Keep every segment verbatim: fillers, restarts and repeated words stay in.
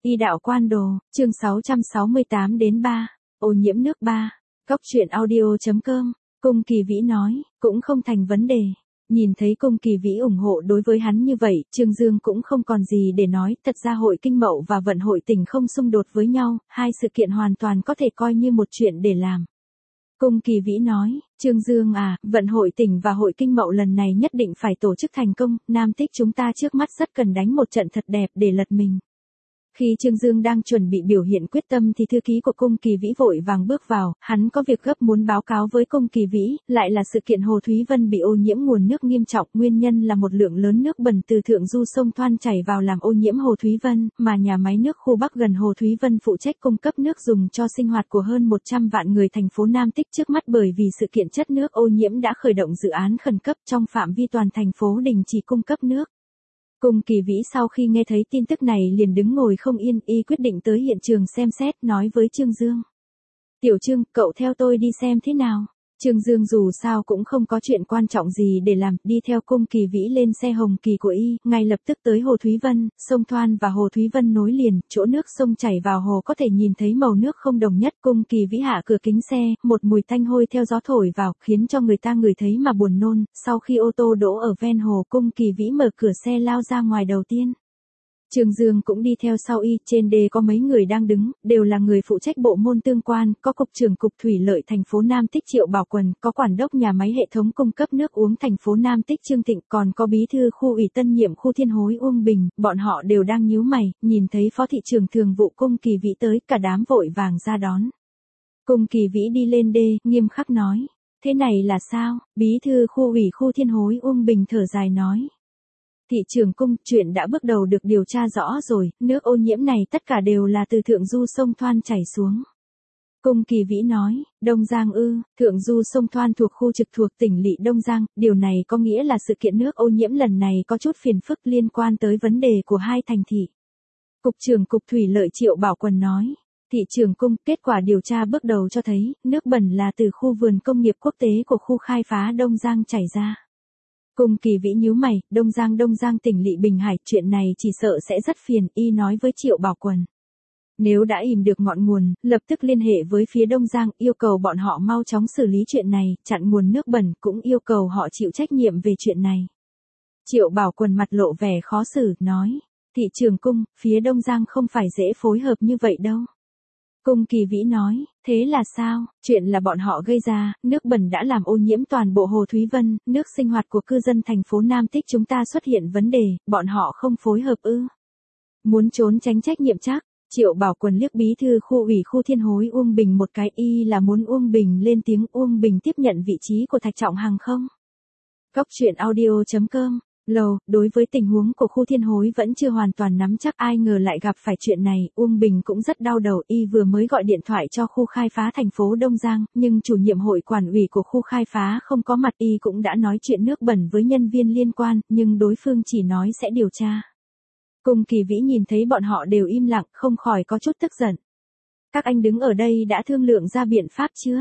Y đạo quan đồ, chương sáu trăm sáu mươi tám đến ba, ô nhiễm nước ba. Cóc truyện audio.com, Cung Kỳ Vĩ nói, cũng không thành vấn đề. Nhìn thấy Cung Kỳ Vĩ ủng hộ đối với hắn như vậy, Trương Dương cũng không còn gì để nói, thật ra hội Kinh Mậu và vận hội tỉnh không xung đột với nhau, hai sự kiện hoàn toàn có thể coi như một chuyện để làm. Cung Kỳ Vĩ nói, Trương Dương à, vận hội tỉnh và hội Kinh Mậu lần này nhất định phải tổ chức thành công, Nam Tích chúng ta trước mắt rất cần đánh một trận thật đẹp để lật mình. Khi Trương Dương đang chuẩn bị biểu hiện quyết tâm thì thư ký của Cung Kỳ Vĩ vội vàng bước vào, hắn có việc gấp muốn báo cáo với Cung Kỳ Vĩ, lại là sự kiện Hồ Thúy Vân bị ô nhiễm nguồn nước nghiêm trọng, nguyên nhân là một lượng lớn nước bẩn từ thượng du sông Thoan chảy vào làm ô nhiễm Hồ Thúy Vân, mà nhà máy nước khu Bắc gần Hồ Thúy Vân phụ trách cung cấp nước dùng cho sinh hoạt của hơn một trăm vạn người thành phố Nam Tích trước mắt bởi vì sự kiện chất nước ô nhiễm đã khởi động dự án khẩn cấp trong phạm vi toàn thành phố đình chỉ cung cấp nước. Cung Kỳ Vĩ sau khi nghe thấy tin tức này liền đứng ngồi không yên, y quyết định tới hiện trường xem xét, nói với Trương Dương. Tiểu Trương, cậu theo tôi đi xem thế nào. Trương Dương dù sao cũng không có chuyện quan trọng gì để làm, đi theo Cung Kỳ Vĩ lên xe hồng kỳ của y, ngay lập tức tới Hồ Thúy Vân, sông Thoan và Hồ Thúy Vân nối liền, chỗ nước sông chảy vào hồ có thể nhìn thấy màu nước không đồng nhất. Cung Kỳ Vĩ hạ cửa kính xe, một mùi tanh hôi theo gió thổi vào, khiến cho người ta ngửi thấy mà buồn nôn. Sau khi ô tô đỗ ở ven hồ, Cung Kỳ Vĩ mở cửa xe lao ra ngoài đầu tiên. Trương Dương cũng đi theo sau y, trên đê có mấy người đang đứng, đều là người phụ trách bộ môn tương quan, có cục trưởng cục thủy lợi thành phố Nam Tích Triệu Bảo Quần, có quản đốc nhà máy hệ thống cung cấp nước uống thành phố Nam Tích Trương Thịnh, còn có bí thư khu ủy tân nhiệm khu Thiên Hối Uông Bình, bọn họ đều đang nhíu mày, nhìn thấy phó thị trưởng thường vụ Cung Kỳ Vĩ tới, cả đám vội vàng ra đón. Cung Kỳ Vĩ đi lên đê, nghiêm khắc nói, thế này là sao? Bí thư khu ủy khu Thiên Hối Uông Bình thở dài nói. Thị trưởng Cung, chuyện đã bước đầu được điều tra rõ rồi, nước ô nhiễm này tất cả đều là từ thượng du sông Thoan chảy xuống. Cung Kỳ Vĩ nói, Đông Giang ư, thượng du sông Thoan thuộc khu trực thuộc tỉnh lỵ Đông Giang, điều này có nghĩa là sự kiện nước ô nhiễm lần này có chút phiền phức liên quan tới vấn đề của hai thành thị. Cục trưởng Cục Thủy lợi Triệu Bảo Quần nói, thị trưởng Cung, kết quả điều tra bước đầu cho thấy, nước bẩn là từ khu vườn công nghiệp quốc tế của khu khai phá Đông Giang chảy ra. Cung Kỳ Vĩ nhíu mày, Đông Giang Đông Giang tỉnh lỵ Bình Hải, chuyện này chỉ sợ sẽ rất phiền, y nói với Triệu Bảo Quần. Nếu đã ìm được ngọn nguồn, lập tức liên hệ với phía Đông Giang, yêu cầu bọn họ mau chóng xử lý chuyện này, chặn nguồn nước bẩn, cũng yêu cầu họ chịu trách nhiệm về chuyện này. Triệu Bảo Quần mặt lộ vẻ khó xử, nói, thị trưởng Cung, phía Đông Giang không phải dễ phối hợp như vậy đâu. Cung Kỳ Vĩ nói, thế là sao? Chuyện là bọn họ gây ra, nước bẩn đã làm ô nhiễm toàn bộ Hồ Thúy Vân, nước sinh hoạt của cư dân thành phố Nam Tích chúng ta xuất hiện vấn đề, bọn họ không phối hợp ư? Muốn trốn tránh trách nhiệm chắc? Triệu Bảo Quần liếc bí thư khu ủy khu Thiên Hối Uông Bình một cái, y là muốn Uông Bình lên tiếng, Uông Bình tiếp nhận vị trí của Thạch Trọng Hằng không? Cóc truyện audio.com. Lầu, đối với tình huống của khu Thiên Hối vẫn chưa hoàn toàn nắm chắc, ai ngờ lại gặp phải chuyện này, Uông Bình cũng rất đau đầu, y vừa mới gọi điện thoại cho khu khai phá thành phố Đông Giang, nhưng chủ nhiệm hội quản ủy của khu khai phá không có mặt, y cũng đã nói chuyện nước bẩn với nhân viên liên quan, nhưng đối phương chỉ nói sẽ điều tra. Cung Kỳ Vĩ nhìn thấy bọn họ đều im lặng, không khỏi có chút tức giận. Các anh đứng ở đây đã thương lượng ra biện pháp chưa?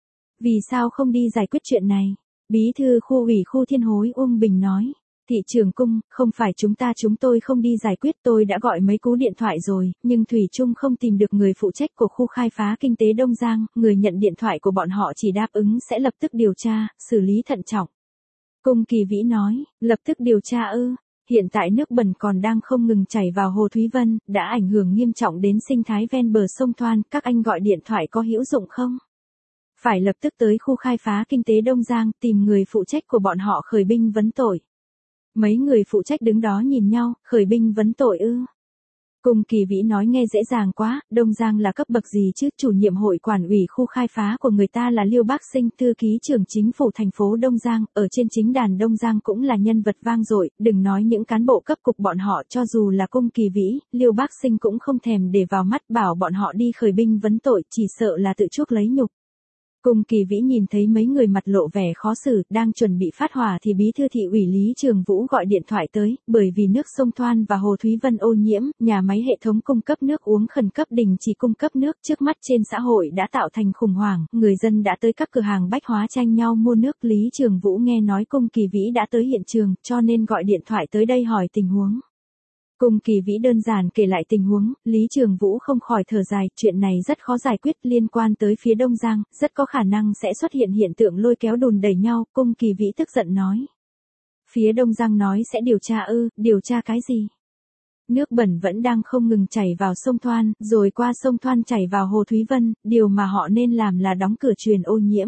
Vì sao không đi giải quyết chuyện này? Bí thư khu ủy khu Thiên Hối Uông Bình nói. Thị trưởng Cung, không phải chúng ta chúng tôi không đi giải quyết, tôi đã gọi mấy cú điện thoại rồi, nhưng Thủy Chung không tìm được người phụ trách của khu khai phá kinh tế Đông Giang, người nhận điện thoại của bọn họ chỉ đáp ứng sẽ lập tức điều tra, xử lý thận trọng. Cung Kỳ Vĩ nói, lập tức điều tra ư, hiện tại nước bẩn còn đang không ngừng chảy vào Hồ Thúy Vân, đã ảnh hưởng nghiêm trọng đến sinh thái ven bờ sông Thoan, các anh gọi điện thoại có hữu dụng không? Phải lập tức tới khu khai phá kinh tế Đông Giang, tìm người phụ trách của bọn họ khởi binh vấn tội. Mấy người phụ trách đứng đó nhìn nhau, khởi binh vấn tội ư. Cung Kỳ Vĩ nói nghe dễ dàng quá, Đông Giang là cấp bậc gì chứ, chủ nhiệm hội quản ủy khu khai phá của người ta là Liêu Bác Sinh, thư ký trưởng chính phủ thành phố Đông Giang, ở trên chính đàn Đông Giang cũng là nhân vật vang dội, đừng nói những cán bộ cấp cục bọn họ, cho dù là Cung Kỳ Vĩ, Liêu Bác Sinh cũng không thèm để vào mắt, bảo bọn họ đi khởi binh vấn tội, chỉ sợ là tự chuốc lấy nhục. Cung Kỳ Vĩ nhìn thấy mấy người mặt lộ vẻ khó xử, đang chuẩn bị phát hỏa thì bí thư thị ủy Lý Trường Vũ gọi điện thoại tới, bởi vì nước sông Thoan và Hồ Thúy Vân ô nhiễm, nhà máy hệ thống cung cấp nước uống khẩn cấp đình chỉ cung cấp nước, trước mắt trên xã hội đã tạo thành khủng hoảng, người dân đã tới các cửa hàng bách hóa tranh nhau mua nước. Lý Trường Vũ nghe nói Cung Kỳ Vĩ đã tới hiện trường, cho nên gọi điện thoại tới đây hỏi tình huống. Cung Kỳ Vĩ đơn giản kể lại tình huống, Lý Trường Vũ không khỏi thở dài, chuyện này rất khó giải quyết, liên quan tới phía Đông Giang, rất có khả năng sẽ xuất hiện hiện tượng lôi kéo đùn đẩy nhau, Cung Kỳ Vĩ tức giận nói. Phía Đông Giang nói sẽ điều tra ư, điều tra cái gì? Nước bẩn vẫn đang không ngừng chảy vào sông Thoan, rồi qua sông Thoan chảy vào Hồ Thúy Vân, điều mà họ nên làm là đóng cửa truyền ô nhiễm.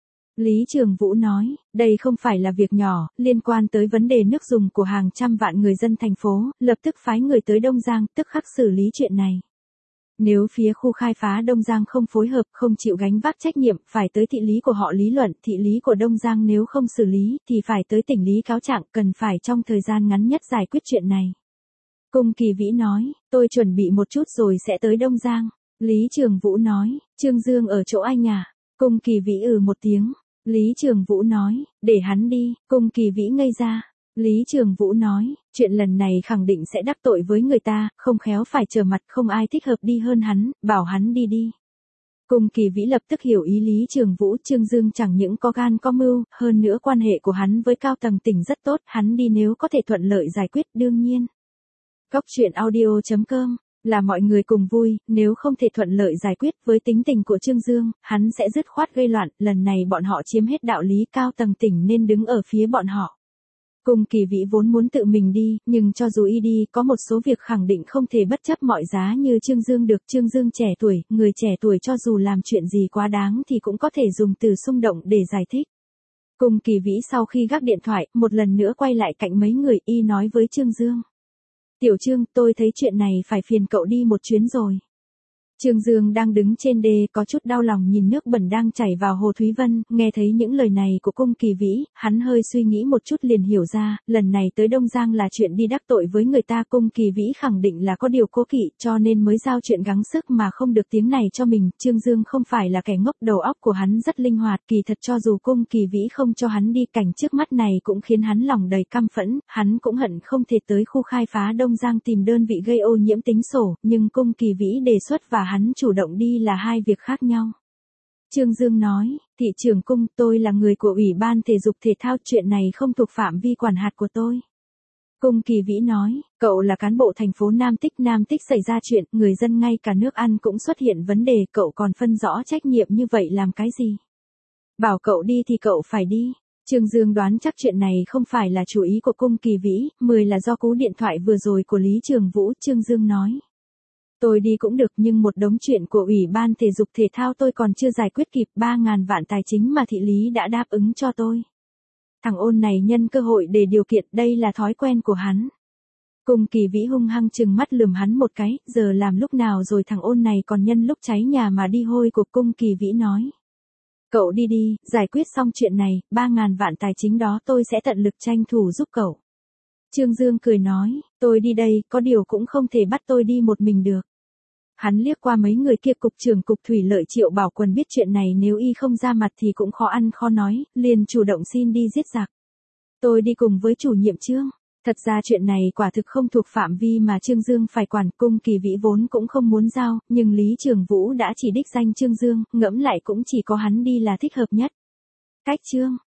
Lý Trường Vũ nói, đây không phải là việc nhỏ, liên quan tới vấn đề nước dùng của hàng trăm vạn người dân thành phố, lập tức phái người tới Đông Giang, tức khắc xử lý chuyện này. Nếu phía khu khai phá Đông Giang không phối hợp, không chịu gánh vác trách nhiệm, phải tới thị lý của họ lý luận, thị lý của Đông Giang nếu không xử lý, thì phải tới tỉnh lý cáo trạng, cần phải trong thời gian ngắn nhất giải quyết chuyện này. Cung Kỳ Vĩ nói, tôi chuẩn bị một chút rồi sẽ tới Đông Giang. Lý Trường Vũ nói, Trương Dương ở chỗ anh à? Cung Kỳ Vĩ ừ một tiếng. Lý Trường Vũ nói, để hắn đi. Cung Kỳ Vĩ ngây ra. Lý Trường Vũ nói, chuyện lần này khẳng định sẽ đắc tội với người ta, không khéo phải trở mặt, không ai thích hợp đi hơn hắn, bảo hắn đi đi. Cung Kỳ Vĩ lập tức hiểu ý Lý Trường Vũ, Trương Dương chẳng những có gan có mưu, hơn nữa quan hệ của hắn với cao tầng tỉnh rất tốt, hắn đi nếu có thể thuận lợi giải quyết đương nhiên. Góc truyện audio chấm com là mọi người cùng vui, nếu không thể thuận lợi giải quyết với tính tình của Trương Dương, hắn sẽ dứt khoát gây loạn, lần này bọn họ chiếm hết đạo lý, cao tầng tỉnh nên đứng ở phía bọn họ. Cung Kỳ Vĩ vốn muốn tự mình đi, nhưng cho dù y đi, có một số việc khẳng định không thể bất chấp mọi giá như Trương Dương được. Trương Dương trẻ tuổi, người trẻ tuổi cho dù làm chuyện gì quá đáng thì cũng có thể dùng từ xung động để giải thích. Cung Kỳ Vĩ sau khi gác điện thoại, một lần nữa quay lại cạnh mấy người, y nói với Trương Dương. Tiểu Trương, tôi thấy chuyện này phải phiền cậu đi một chuyến rồi. Trương Dương đang đứng trên đê có chút đau lòng nhìn nước bẩn đang chảy vào Hồ Thúy Vân, nghe thấy những lời này của Cung Kỳ Vĩ, hắn hơi suy nghĩ một chút liền hiểu ra, lần này tới Đông Giang là chuyện đi đắc tội với người ta. Cung Kỳ Vĩ khẳng định là có điều cố kỵ, cho nên mới giao chuyện gắng sức mà không được tiếng này cho mình. Trương Dương không phải là kẻ ngốc, đầu óc của hắn rất linh hoạt, kỳ thật cho dù Cung Kỳ Vĩ không cho hắn đi, cảnh trước mắt này cũng khiến hắn lòng đầy căm phẫn, hắn cũng hận không thể tới khu khai phá Đông Giang tìm đơn vị gây ô nhiễm tính sổ, nhưng Cung Kỳ Vĩ đề xuất và hắn chủ động đi là hai việc khác nhau. Trương Dương nói, thị trưởng Cung, tôi là người của Ủy ban Thể dục Thể thao, chuyện này không thuộc phạm vi quản hạt của tôi. Cung Kỳ Vĩ nói, cậu là cán bộ thành phố Nam Tích, Nam Tích xảy ra chuyện, người dân ngay cả nước ăn cũng xuất hiện vấn đề, cậu còn phân rõ trách nhiệm như vậy làm cái gì? Bảo cậu đi thì cậu phải đi. Trương Dương đoán chắc chuyện này không phải là chủ ý của Cung Kỳ Vĩ, mười là do cú điện thoại vừa rồi của Lý Trường Vũ. Trương Dương nói, tôi đi cũng được nhưng một đống chuyện của Ủy ban Thể dục Thể thao tôi còn chưa giải quyết kịp, ba ngàn vạn tài chính mà thị lý đã đáp ứng cho tôi. Thằng ôn này nhân cơ hội để điều kiện, đây là thói quen của hắn. Cung Kỳ Vĩ hung hăng trừng mắt lườm hắn một cái, giờ làm lúc nào rồi thằng ôn này còn nhân lúc cháy nhà mà đi hôi của. Cung Kỳ Vĩ nói. Cậu đi đi, giải quyết xong chuyện này, ba ngàn vạn tài chính đó tôi sẽ tận lực tranh thủ giúp cậu. Trương Dương cười nói, tôi đi đây, có điều cũng không thể bắt tôi đi một mình được. Hắn liếc qua mấy người kia, cục trưởng cục thủy lợi Triệu Bảo Quân biết chuyện này nếu y không ra mặt thì cũng khó ăn khó nói, liền chủ động xin đi giết giặc. Tôi đi cùng với chủ nhiệm Trương. Thật ra chuyện này quả thực không thuộc phạm vi mà Trương Dương phải quản. Cung Kỳ Vĩ vốn cũng không muốn giao, nhưng Lý Trường Vũ đã chỉ đích danh Trương Dương, ngẫm lại cũng chỉ có hắn đi là thích hợp nhất. Cách Trương